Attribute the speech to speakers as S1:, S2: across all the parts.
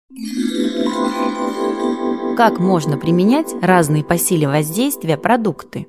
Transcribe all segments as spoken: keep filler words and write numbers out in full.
S1: Как можно применять разные по силе воздействия продукты?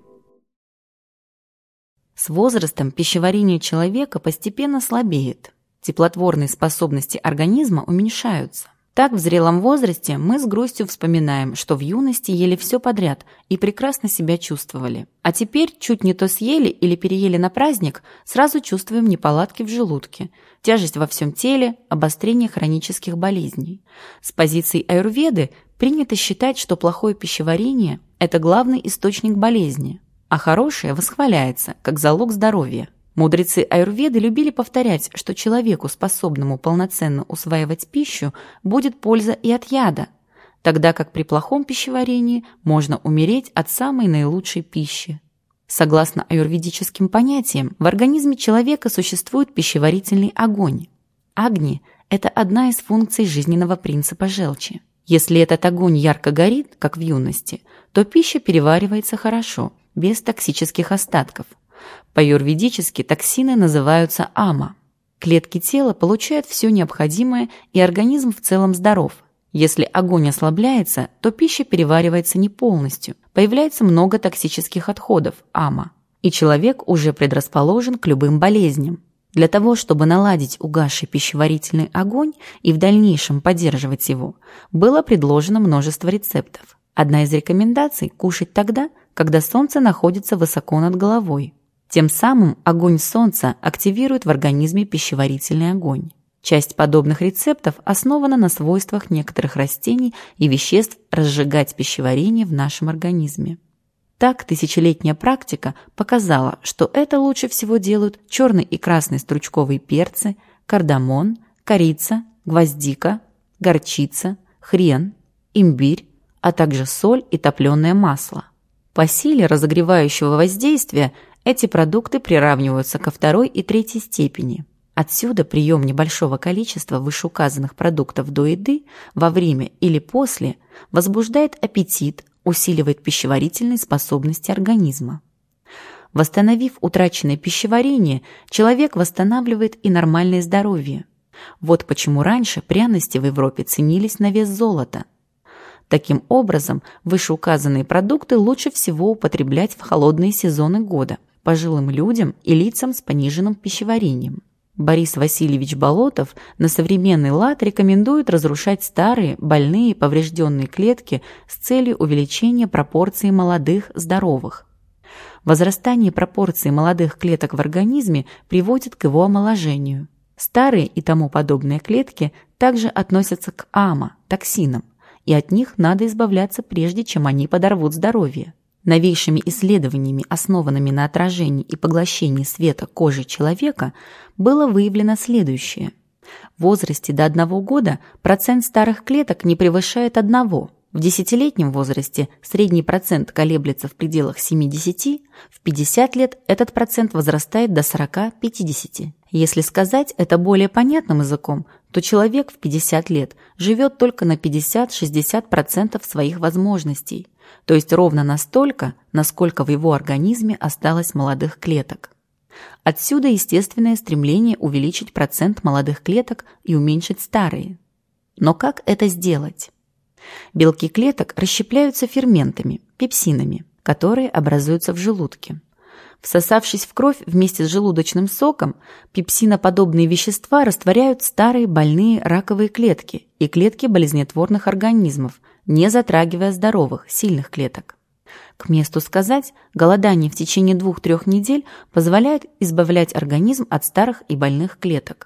S1: С возрастом пищеварение человека постепенно слабеет. Теплотворные способности организма уменьшаются. Так, в зрелом возрасте мы с грустью вспоминаем, что в юности ели все подряд и прекрасно себя чувствовали. А теперь чуть не то съели или переели на праздник, сразу чувствуем неполадки в желудке, тяжесть во всем теле, обострение хронических болезней. С позиции аюрведы принято считать, что плохое пищеварение – это главный источник болезни, а хорошее восхваляется, как залог здоровья. Мудрецы аюрведы любили повторять, что человеку, способному полноценно усваивать пищу, будет польза и от яда, тогда как при плохом пищеварении можно умереть от самой наилучшей пищи. Согласно аюрведическим понятиям, в организме человека существует пищеварительный огонь. Агни – это одна из функций жизненного принципа желчи. Если этот огонь ярко горит, как в юности, то пища переваривается хорошо, без токсических остатков. По-аюрведически токсины называются ама. Клетки тела получают все необходимое, и организм в целом здоров. Если огонь ослабляется, то пища переваривается не полностью, появляется много токсических отходов, ама, и человек уже предрасположен к любым болезням. Для того, чтобы наладить угасший пищеварительный огонь и в дальнейшем поддерживать его, было предложено множество рецептов. Одна из рекомендаций – кушать тогда, когда солнце находится высоко над головой. Тем самым огонь солнца активирует в организме пищеварительный огонь. Часть подобных рецептов основана на свойствах некоторых растений и веществ разжигать пищеварение в нашем организме. Так, тысячелетняя практика показала, что это лучше всего делают черный и красный стручковые перцы, кардамон, корица, гвоздика, горчица, хрен, имбирь, а также соль и топленое масло. По силе разогревающего воздействия эти продукты приравниваются ко второй и третьей степени. Отсюда прием небольшого количества вышеуказанных продуктов до еды во время или после возбуждает аппетит, усиливает пищеварительные способности организма. Восстановив утраченное пищеварение, человек восстанавливает и нормальное здоровье. Вот почему раньше пряности в Европе ценились на вес золота. Таким образом, вышеуказанные продукты лучше всего употреблять в холодные сезоны года пожилым людям и лицам с пониженным пищеварением. Борис Васильевич Болотов на современный лад рекомендует разрушать старые, больные, поврежденные клетки с целью увеличения пропорции молодых, здоровых. Возрастание пропорции молодых клеток в организме приводит к его омоложению. Старые и тому подобные клетки также относятся к ама, токсинам, и от них надо избавляться, прежде чем они подорвут здоровье. Новейшими исследованиями, основанными на отражении и поглощении света кожи человека, было выявлено следующее. В возрасте до одного года процент старых клеток не превышает одного. В десятилетнем возрасте средний процент колеблется в пределах семидесяти, в пятьдесят лет этот процент возрастает до сорока-пятидесяти. Если сказать это более понятным языком, то человек в пятьдесят лет живет только на пятьдесят-шестьдесят процентов своих возможностей, то есть ровно настолько, насколько в его организме осталось молодых клеток. Отсюда естественное стремление увеличить процент молодых клеток и уменьшить старые. Но как это сделать? Белки клеток расщепляются ферментами, пепсинами, которые образуются в желудке. Всосавшись в кровь вместе с желудочным соком, пепсиноподобные вещества растворяют старые больные раковые клетки и клетки болезнетворных организмов, не затрагивая здоровых, сильных клеток. К месту сказать, голодание в течение двух-трех недель позволяет избавлять организм от старых и больных клеток.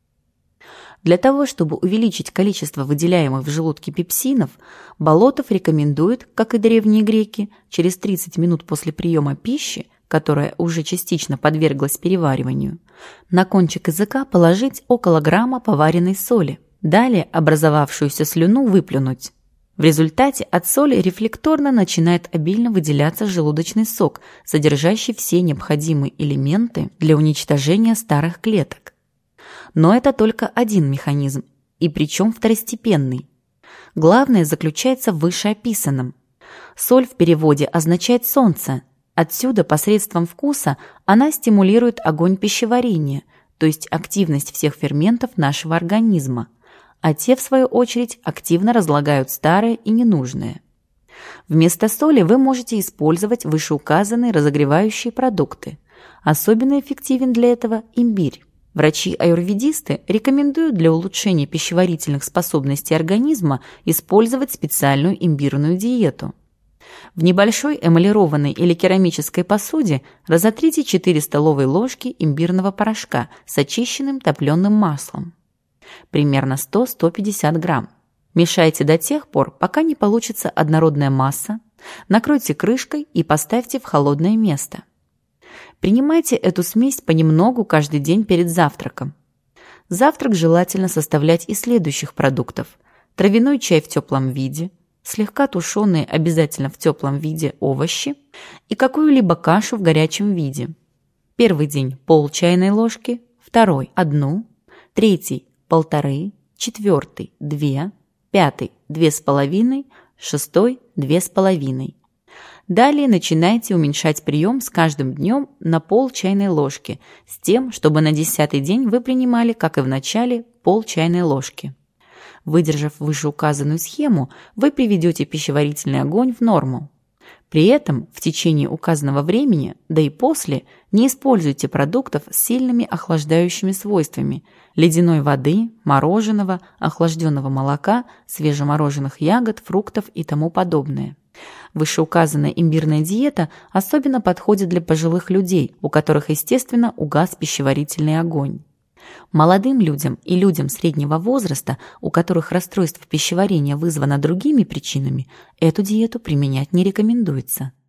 S1: Для того, чтобы увеличить количество выделяемых в желудке пепсинов, Болотов рекомендует, как и древние греки, через тридцать минут после приема пищи, которая уже частично подверглась перевариванию, на кончик языка положить около грамма поваренной соли, далее образовавшуюся слюну выплюнуть. В результате от соли рефлекторно начинает обильно выделяться желудочный сок, содержащий все необходимые элементы для уничтожения старых клеток. Но это только один механизм, и причем второстепенный. Главное заключается в вышеописанном. Соль в переводе означает «солнце». Отсюда посредством вкуса она стимулирует огонь пищеварения, то есть активность всех ферментов нашего организма, а те, в свою очередь, активно разлагают старое и ненужное. Вместо соли вы можете использовать вышеуказанные разогревающие продукты. Особенно эффективен для этого имбирь. Врачи-аюрведисты рекомендуют для улучшения пищеварительных способностей организма использовать специальную имбирную диету. В небольшой эмалированной или керамической посуде разотрите четыре столовые ложки имбирного порошка с очищенным топленым маслом. Примерно сто — сто пятьдесят грамм. Мешайте до тех пор, пока не получится однородная масса, накройте крышкой и поставьте в холодное место. Принимайте эту смесь понемногу каждый день перед завтраком. Завтрак желательно составлять из следующих продуктов: травяной чай в теплом виде, слегка тушеные обязательно в теплом виде овощи и какую-либо кашу в горячем виде. Первый день – пол чайной ложки, второй – одну, третий – полторы, четвертый – две, пятый – две с половиной, шестой – две с половиной. Далее начинайте уменьшать прием с каждым днем на пол чайной ложки, с тем, чтобы на десятый день вы принимали, как и в начале, пол чайной ложки. Выдержав вышеуказанную схему, вы приведете пищеварительный огонь в норму. При этом в течение указанного времени, да и после, не используйте продуктов с сильными охлаждающими свойствами – ледяной воды, мороженого, охлажденного молока, свежемороженых ягод, фруктов и тому подобное. Вышеуказанная имбирная диета особенно подходит для пожилых людей, у которых, естественно, угас пищеварительный огонь. Молодым людям и людям среднего возраста, у которых расстройство пищеварения вызвано другими причинами, эту диету применять не рекомендуется.